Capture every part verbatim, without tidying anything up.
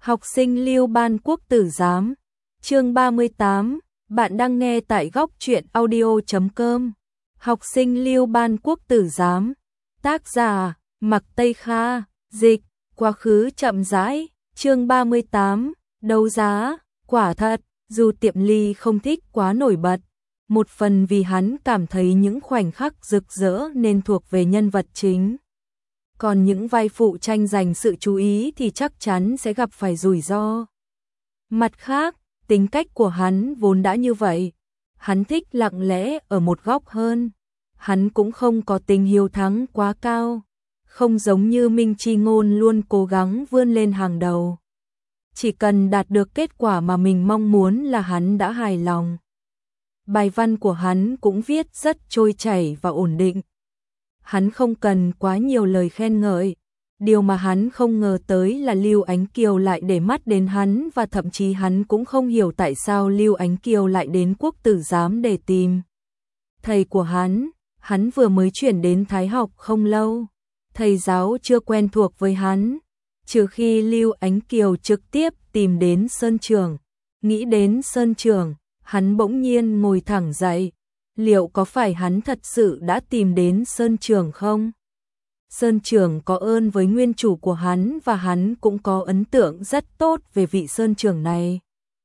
Học sinh Lưu Ban Quốc tử giám. Chương ba mươi tám, bạn đang nghe tại góc truyện audio chấm com. Học sinh Lưu Ban Quốc tử giám. Tác giả: Mặc Tây Kha, dịch: Quá khứ chậm rãi. Chương ba mươi tám, đấu giá. Quả thật, dù Tiệm Ly không thích quá nổi bật, một phần vì hắn cảm thấy những khoảnh khắc rực rỡ nên thuộc về nhân vật chính. Còn những vai phụ tranh giành sự chú ý thì chắc chắn sẽ gặp phải rủi ro. Mặt khác, tính cách của hắn vốn đã như vậy. Hắn thích lặng lẽ ở một góc hơn. Hắn cũng không có tính hiếu thắng quá cao. Không giống như Minh Chi Ngôn luôn cố gắng vươn lên hàng đầu. Chỉ cần đạt được kết quả mà mình mong muốn là hắn đã hài lòng. Bài văn của hắn cũng viết rất trôi chảy và ổn định. Hắn không cần quá nhiều lời khen ngợi. Điều mà hắn không ngờ tới là Lưu Ánh Kiều lại để mắt đến hắn, và thậm chí hắn cũng không hiểu tại sao Lưu Ánh Kiều lại đến Quốc tử giám để tìm thầy của hắn. Hắn vừa mới chuyển đến Thái học không lâu, thầy giáo chưa quen thuộc với hắn, trừ khi Lưu Ánh Kiều trực tiếp tìm đến Sơn Trường. Nghĩ đến Sơn Trường, hắn bỗng nhiên ngồi thẳng dậy. Liệu có phải hắn thật sự đã tìm đến Sơn Trường không? Sơn Trường có ơn với nguyên chủ của hắn, và hắn cũng có ấn tượng rất tốt về vị Sơn Trường này.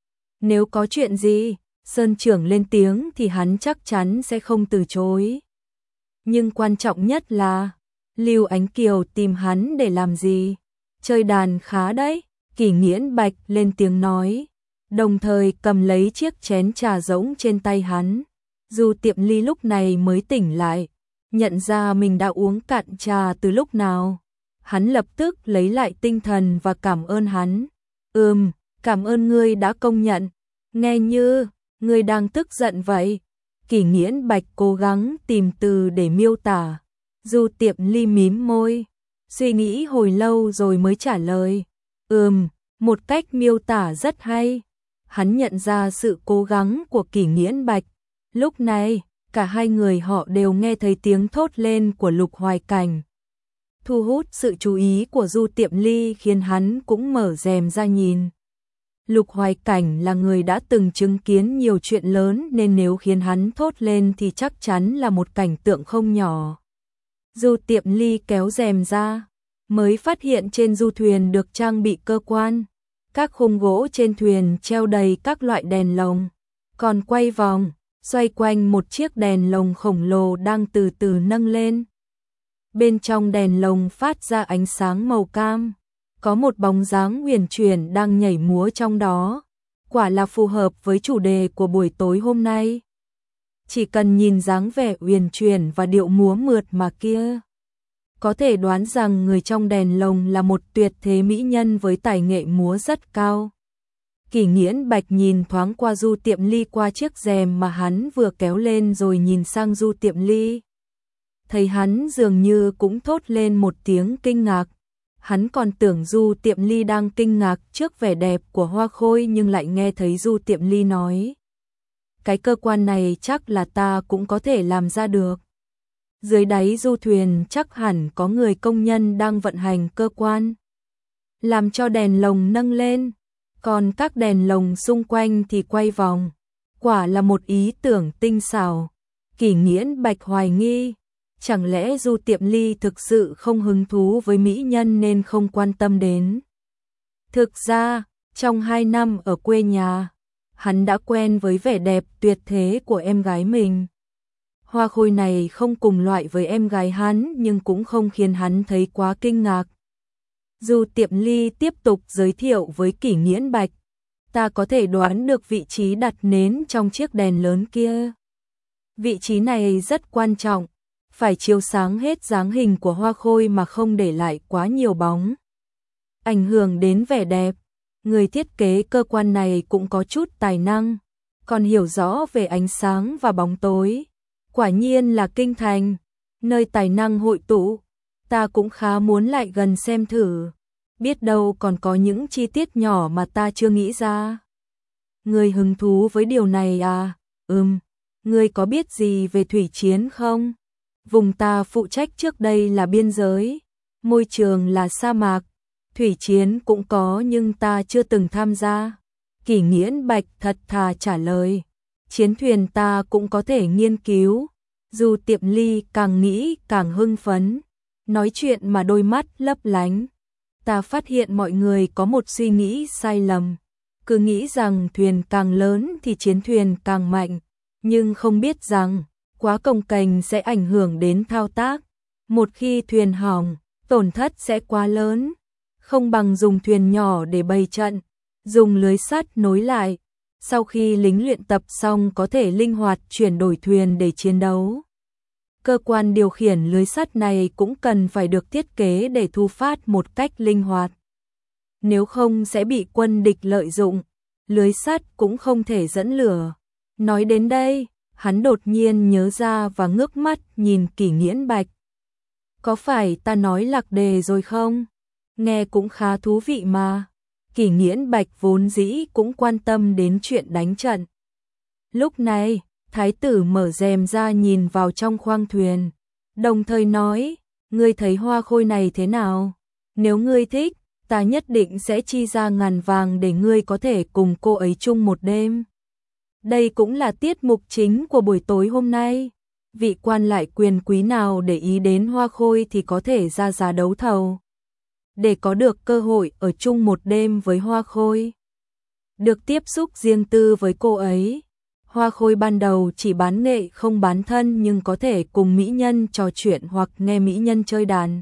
Nếu có chuyện gì, Sơn Trường lên tiếng thì hắn chắc chắn sẽ không từ chối. Nhưng quan trọng nhất là, Lưu Ánh Kiều tìm hắn để làm gì? Chơi đàn khá đấy, Kỷ Nghiễn Bạch lên tiếng nói, đồng thời cầm lấy chiếc chén trà rỗng trên tay hắn. Dù Tiệm Ly lúc này mới tỉnh lại, nhận ra mình đã uống cạn trà từ lúc nào. Hắn lập tức lấy lại tinh thần và cảm ơn hắn. Ừm, cảm ơn ngươi đã công nhận. Nghe như, ngươi đang tức giận vậy. Kỷ Nghiễn Bạch cố gắng tìm từ để miêu tả. Dù Tiệm Ly mím môi, suy nghĩ hồi lâu rồi mới trả lời. Ừm, một cách miêu tả rất hay. Hắn nhận ra sự cố gắng của Kỷ Nghiễn Bạch. Lúc này, cả hai người họ đều nghe thấy tiếng thốt lên của Lục Hoài Cảnh. Thu hút sự chú ý của Du Tiệm Ly khiến hắn cũng mở rèm ra nhìn. Lục Hoài Cảnh là người đã từng chứng kiến nhiều chuyện lớn, nên nếu khiến hắn thốt lên thì chắc chắn là một cảnh tượng không nhỏ. Du Tiệm Ly kéo rèm ra, mới phát hiện trên du thuyền được trang bị cơ quan. Các khung gỗ trên thuyền treo đầy các loại đèn lồng, còn quay vòng xoay quanh một chiếc đèn lồng khổng lồ đang từ từ nâng lên. Bên trong đèn lồng phát ra ánh sáng màu cam, có một bóng dáng huyền chuyển đang nhảy múa trong đó. Quả là phù hợp với chủ đề của buổi tối hôm nay. Chỉ cần nhìn dáng vẻ huyền chuyển và điệu múa mượt mà kia, có thể đoán rằng người trong đèn lồng là một tuyệt thế mỹ nhân với tài nghệ múa rất cao. Kỷ Nghiễn Bạch nhìn thoáng qua Du Tiệm Ly qua chiếc rèm mà hắn vừa kéo lên, rồi nhìn sang Du Tiệm Ly. Thấy hắn dường như cũng thốt lên một tiếng kinh ngạc. Hắn còn tưởng Du Tiệm Ly đang kinh ngạc trước vẻ đẹp của Hoa Khôi, nhưng lại nghe thấy Du Tiệm Ly nói: cái cơ quan này chắc là ta cũng có thể làm ra được. Dưới đáy du thuyền chắc hẳn có người công nhân đang vận hành cơ quan, làm cho đèn lồng nâng lên. Còn các đèn lồng xung quanh thì quay vòng. Quả là một ý tưởng tinh xảo. Kỷ Nghiễn Bạch hoài nghi, chẳng lẽ Du Tiệm Ly thực sự không hứng thú với mỹ nhân nên không quan tâm đến. Thực ra, trong hai năm ở quê nhà, hắn đã quen với vẻ đẹp tuyệt thế của em gái mình. Hoa Khôi này không cùng loại với em gái hắn, nhưng cũng không khiến hắn thấy quá kinh ngạc. Du Tiệm Ly tiếp tục giới thiệu với Kỷ Nghiễn Bạch, ta có thể đoán được vị trí đặt nến trong chiếc đèn lớn kia. Vị trí này rất quan trọng, phải chiếu sáng hết dáng hình của Hoa Khôi mà không để lại quá nhiều bóng, ảnh hưởng đến vẻ đẹp. Người thiết kế cơ quan này cũng có chút tài năng, còn hiểu rõ về ánh sáng và bóng tối. Quả nhiên là kinh thành, nơi tài năng hội tụ. Ta cũng khá muốn lại gần xem thử, biết đâu còn có những chi tiết nhỏ mà ta chưa nghĩ ra. Ngươi hứng thú với điều này à? Ừm, ngươi có biết gì về thủy chiến không? Vùng ta phụ trách trước đây là biên giới, môi trường là sa mạc, Thủy chiến cũng có nhưng ta chưa từng tham gia. Kỷ Nghiễn Bạch thật thà trả lời. Chiến thuyền ta cũng có thể nghiên cứu. Du Tiệm Ly càng nghĩ càng hưng phấn. Nói chuyện mà đôi mắt lấp lánh. Ta phát hiện mọi người có một suy nghĩ sai lầm. Cứ nghĩ rằng thuyền càng lớn thì chiến thuyền càng mạnh. Nhưng không biết rằng quá cồng kềnh sẽ ảnh hưởng đến thao tác. Một khi thuyền hỏng, tổn thất sẽ quá lớn. Không bằng dùng thuyền nhỏ để bày trận, dùng lưới sắt nối lại. Sau khi lính luyện tập xong có thể linh hoạt chuyển đổi thuyền để chiến đấu. Cơ quan điều khiển lưới sắt này cũng cần phải được thiết kế để thu phát một cách linh hoạt. Nếu không sẽ bị quân địch lợi dụng, lưới sắt cũng không thể dẫn lửa. Nói đến đây, hắn đột nhiên nhớ ra và ngước mắt nhìn Kỷ Nghiễn Bạch. Có phải ta nói lạc đề rồi không? Nghe cũng khá thú vị mà. Kỷ Nghiễn Bạch vốn dĩ cũng quan tâm đến chuyện đánh trận. Lúc này, thái tử mở rèm ra nhìn vào trong khoang thuyền, đồng thời nói, ngươi thấy hoa khôi này thế nào? Nếu ngươi thích, ta nhất định sẽ chi ra ngàn vàng để ngươi có thể cùng cô ấy chung một đêm. Đây cũng là tiết mục chính của buổi tối hôm nay. Vị quan lại quyền quý nào để ý đến hoa khôi thì có thể ra giá đấu thầu. Để có được cơ hội ở chung một đêm với hoa khôi. Được tiếp xúc riêng tư với cô ấy. Hoa khôi ban đầu chỉ bán nghệ không bán thân nhưng có thể cùng mỹ nhân trò chuyện hoặc nghe mỹ nhân chơi đàn.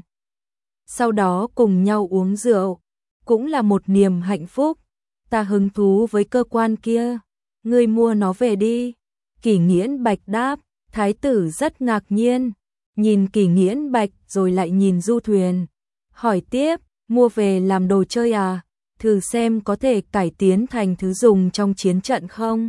Sau đó cùng nhau uống rượu. Cũng là một niềm hạnh phúc. Ta hứng thú với cơ quan kia. Ngươi mua nó về đi. Kỷ Nghiễn Bạch đáp. Thái tử rất ngạc nhiên. Nhìn Kỷ Nghiễn Bạch rồi lại nhìn du thuyền. Hỏi tiếp, mua về làm đồ chơi à? Thử xem có thể cải tiến thành thứ dùng trong chiến trận không?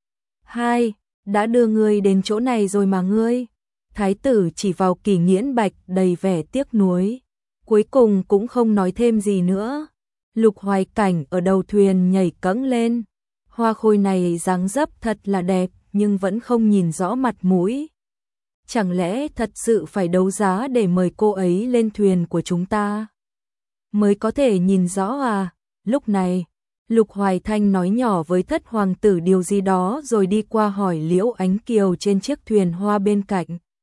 Hai, đã đưa ngươi đến chỗ này rồi mà ngươi. Thái tử chỉ vào Kỷ Nghiễn Bạch đầy vẻ tiếc nuối. Cuối cùng cũng không nói thêm gì nữa. Lục Hoài Cảnh ở đầu thuyền nhảy cẫng lên. Hoa khôi này dáng dấp thật là đẹp nhưng vẫn không nhìn rõ mặt mũi. Chẳng lẽ thật sự phải đấu giá để mời cô ấy lên thuyền của chúng ta? Mới có thể nhìn rõ à? Lúc này, Lục Hoài Thanh nói nhỏ với thất hoàng tử điều gì đó rồi đi qua hỏi Liễu Ánh Kiều trên chiếc thuyền hoa bên cạnh.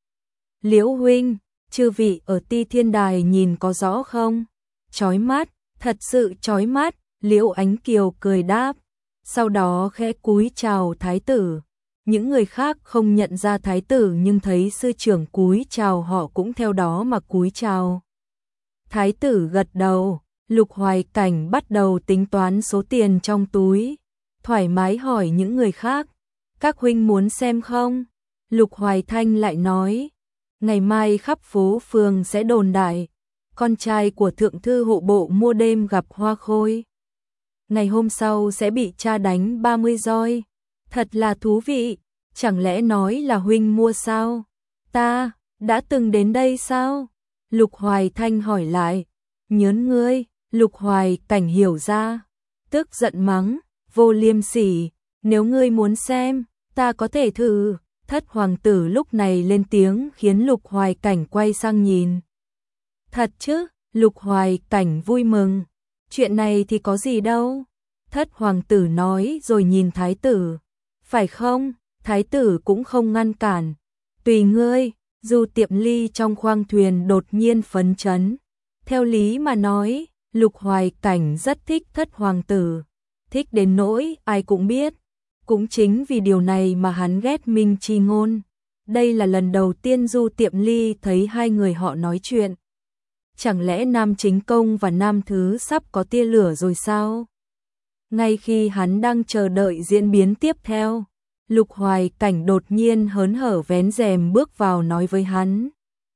Liễu huynh, chư vị ở Ti Thiên Đài nhìn có rõ không? Chói mắt, thật sự chói mắt, Liễu Ánh Kiều cười đáp. Sau đó khẽ cúi chào thái tử. Những người khác không nhận ra thái tử nhưng thấy sư trưởng cúi chào họ cũng theo đó mà cúi chào. Thái tử gật đầu, Lục Hoài Cảnh bắt đầu tính toán số tiền trong túi. Thoải mái hỏi những người khác, các huynh muốn xem không? Lục Hoài Thanh lại nói, ngày mai khắp phố phường sẽ đồn đại, con trai của thượng thư hộ bộ mua đêm gặp hoa khôi. Ngày hôm sau sẽ bị cha đánh ba mươi roi. Thật là thú vị, chẳng lẽ nói là huynh mua sao? Ta, đã từng đến đây sao? Lục Hoài Thanh hỏi lại. Nhớn ngươi, Lục Hoài Cảnh hiểu ra. Tức giận mắng, vô liêm sỉ, nếu ngươi muốn xem, ta có thể thử. Thất hoàng tử lúc này lên tiếng khiến Lục Hoài Cảnh quay sang nhìn. Thật chứ, Lục Hoài Cảnh vui mừng. Chuyện này thì có gì đâu. Thất hoàng tử nói rồi nhìn thái tử. Phải không? Thái tử cũng không ngăn cản. Tùy ngươi. Du Tiệm Ly trong khoang thuyền đột nhiên phấn chấn. Theo lý mà nói, Lục Hoài Cảnh rất thích thất hoàng tử. Thích đến nỗi ai cũng biết. Cũng chính vì điều này mà hắn ghét Minh Chi Ngôn. Đây là lần đầu tiên Du Tiệm Ly thấy hai người họ nói chuyện. Chẳng lẽ Nam Chính Công và Nam Thứ sắp có tia lửa rồi sao? Ngay khi hắn đang chờ đợi diễn biến tiếp theo, Lục Hoài Cảnh đột nhiên hớn hở vén rèm bước vào nói với hắn.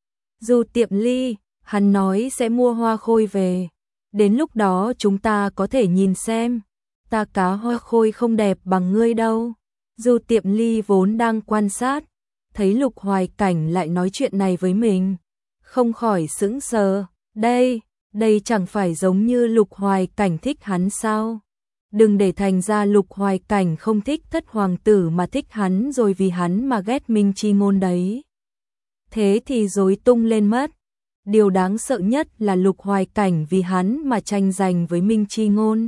Du Tiệm Ly, hắn nói sẽ mua hoa khôi về. Đến lúc đó chúng ta có thể nhìn xem. Ta cá hoa khôi không đẹp bằng ngươi đâu. Du Tiệm Ly vốn đang quan sát, thấy Lục Hoài Cảnh lại nói chuyện này với mình. Không khỏi sững sờ. Đây, đây chẳng phải giống như Lục Hoài Cảnh thích hắn sao? Đừng để thành ra Lục Hoài Cảnh không thích thất hoàng tử mà thích hắn rồi vì hắn mà ghét Minh Chi Ngôn đấy. Thế thì rối tung lên mất. Điều đáng sợ nhất là Lục Hoài Cảnh vì hắn mà tranh giành với Minh Chi Ngôn.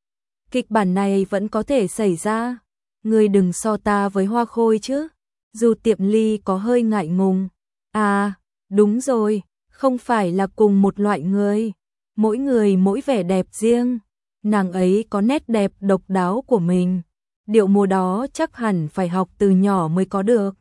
Kịch bản này vẫn có thể xảy ra. Ngươi đừng so ta với Hoa Khôi chứ. Du Tiệm Ly có hơi ngại ngùng. À, đúng rồi, không phải là cùng một loại người. Mỗi người mỗi vẻ đẹp riêng. Nàng ấy có nét đẹp độc đáo của mình. Điệu múa đó chắc hẳn phải học từ nhỏ mới có được.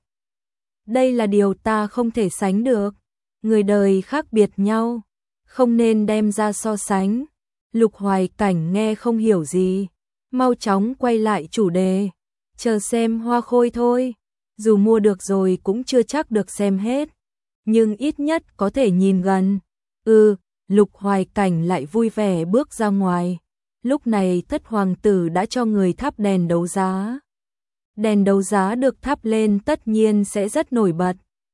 Đây là điều ta không thể sánh được. Người đời khác biệt nhau, không nên đem ra so sánh. Lục Hoài Cảnh nghe không hiểu gì, mau chóng quay lại chủ đề. Chờ xem Hoa Khôi thôi, dù mua được rồi cũng chưa chắc được xem hết, nhưng ít nhất có thể nhìn gần. Ừ, Lục Hoài Cảnh lại vui vẻ bước ra ngoài. Lúc này Thất Hoàng tử đã cho người thắp đèn đấu giá. Đèn đấu giá được thắp lên tất nhiên sẽ rất nổi bật.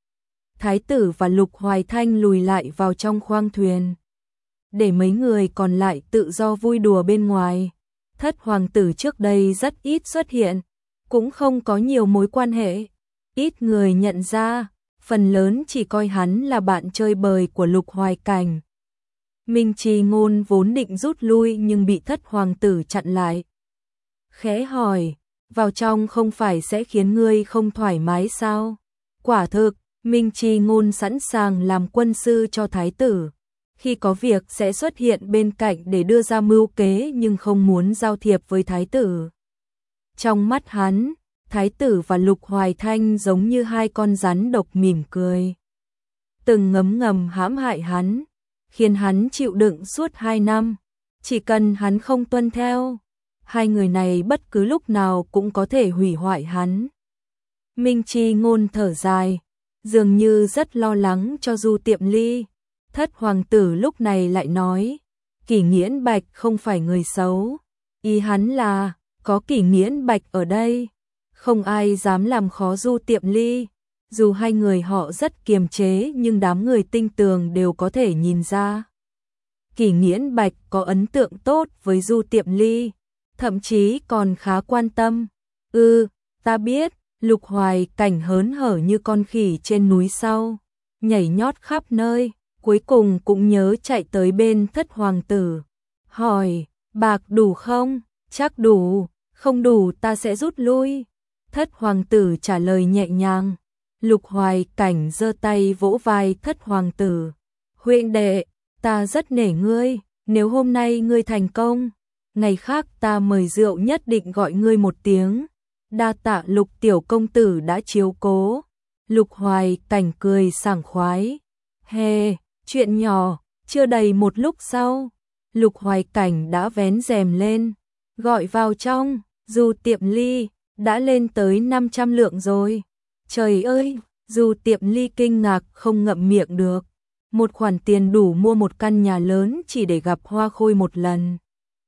Thái tử và Lục Hoài Thanh lùi lại vào trong khoang thuyền, để mấy người còn lại tự do vui đùa bên ngoài. Thất Hoàng tử trước đây rất ít xuất hiện, cũng không có nhiều mối quan hệ. Ít người nhận ra, phần lớn chỉ coi hắn là bạn chơi bời của Lục Hoài Cảnh. Minh Chi Ngôn vốn định rút lui nhưng bị Thất Hoàng tử chặn lại. Khẽ hỏi, vào trong không phải sẽ khiến ngươi không thoải mái sao? Quả thực, Minh Chi Ngôn sẵn sàng làm quân sư cho thái tử. Khi có việc sẽ xuất hiện bên cạnh để đưa ra mưu kế nhưng không muốn giao thiệp với thái tử. Trong mắt hắn, thái tử và Lục Hoài Thanh giống như hai con rắn độc mỉm cười. Từng ngấm ngầm hãm hại hắn, khiến hắn chịu đựng suốt hai năm. Chỉ cần hắn không tuân theo, hai người này bất cứ lúc nào cũng có thể hủy hoại hắn. Minh Chi Ngôn thở dài, dường như rất lo lắng cho Du Tiệm Ly. Thất Hoàng tử lúc này lại nói, Kỷ Nghiễn Bạch không phải người xấu. Ý hắn là, có Kỷ Nghiễn Bạch ở đây, không ai dám làm khó Du Tiệm Ly. Dù hai người họ rất kiềm chế nhưng đám người tinh tường đều có thể nhìn ra. Kỷ Nghiễn Bạch có ấn tượng tốt với Du Tiệm Ly, thậm chí còn khá quan tâm. Ừ, ta biết. Lục Hoài Cảnh hớn hở như con khỉ trên núi sau, nhảy nhót khắp nơi, cuối cùng cũng nhớ chạy tới bên Thất Hoàng tử. Hỏi, bạc đủ không? Chắc đủ, không đủ ta sẽ rút lui. Thất Hoàng tử trả lời nhẹ nhàng. Lục Hoài Cảnh giơ tay vỗ vai Thất Hoàng tử. Huynh đệ, ta rất nể ngươi, nếu hôm nay ngươi thành công, ngày khác ta mời rượu nhất định gọi ngươi một tiếng. Đa tạ Lục tiểu công tử đã chiếu cố. Lục Hoài Cảnh cười sảng khoái. Hề, chuyện nhỏ. Chưa đầy một lúc sau, Lục Hoài Cảnh đã vén rèm lên, gọi vào trong. Du Tiệm Ly đã lên tới năm trăm lượng rồi. Trời ơi, Du Tiệm Ly kinh ngạc không ngậm miệng được. Một khoản tiền đủ mua một căn nhà lớn chỉ để gặp Hoa Khôi một lần.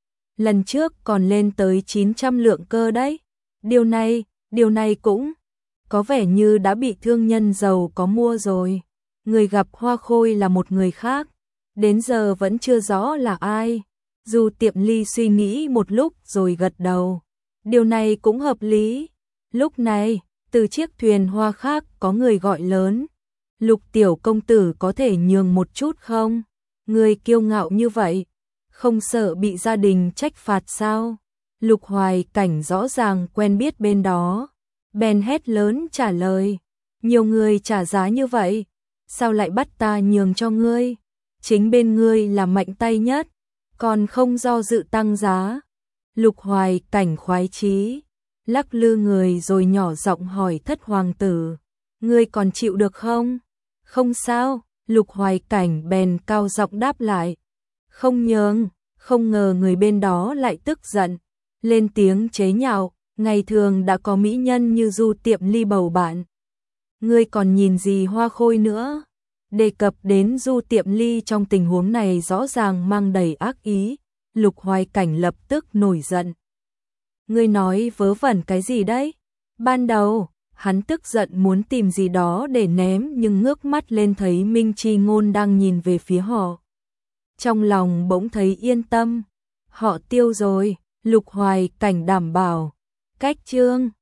Lần trước còn lên tới chín trăm lượng cơ đấy. Điều này, điều này cũng có vẻ như đã bị thương nhân giàu có mua rồi. Người gặp Hoa Khôi là một người khác, đến giờ vẫn chưa rõ là ai. Du Tiệm Ly suy nghĩ một lúc rồi gật đầu. Điều này cũng hợp lý. Lúc này, từ chiếc thuyền hoa khác có người gọi lớn. Lục tiểu công tử có thể nhường một chút không? Người kiêu ngạo như vậy, không sợ bị gia đình trách phạt sao? Lục Hoài Cảnh rõ ràng quen biết bên đó, bèn hét lớn trả lời, nhiều người trả giá như vậy, sao lại bắt ta nhường cho ngươi? Chính bên ngươi là mạnh tay nhất, còn không do dự tăng giá. Lục Hoài Cảnh khoái chí, lắc lư người rồi nhỏ giọng hỏi Thất Hoàng tử, ngươi còn chịu được không? Không sao, Lục Hoài Cảnh bèn cao giọng đáp lại, không nhường. Không ngờ người bên đó lại tức giận, lên tiếng chế nhạo, ngày thường đã có mỹ nhân như Du Tiệm Ly bầu bạn. Ngươi còn nhìn gì Hoa Khôi nữa? Đề cập đến Du Tiệm Ly trong tình huống này rõ ràng mang đầy ác ý. Lục Hoài Cảnh lập tức nổi giận. Ngươi nói vớ vẩn cái gì đấy? Ban đầu, hắn tức giận muốn tìm gì đó để ném nhưng ngước mắt lên thấy Minh Chi Ngôn đang nhìn về phía họ. Trong lòng bỗng thấy yên tâm. Họ tiêu rồi, Lục Hoài Cảnh đảm bảo. Cách chương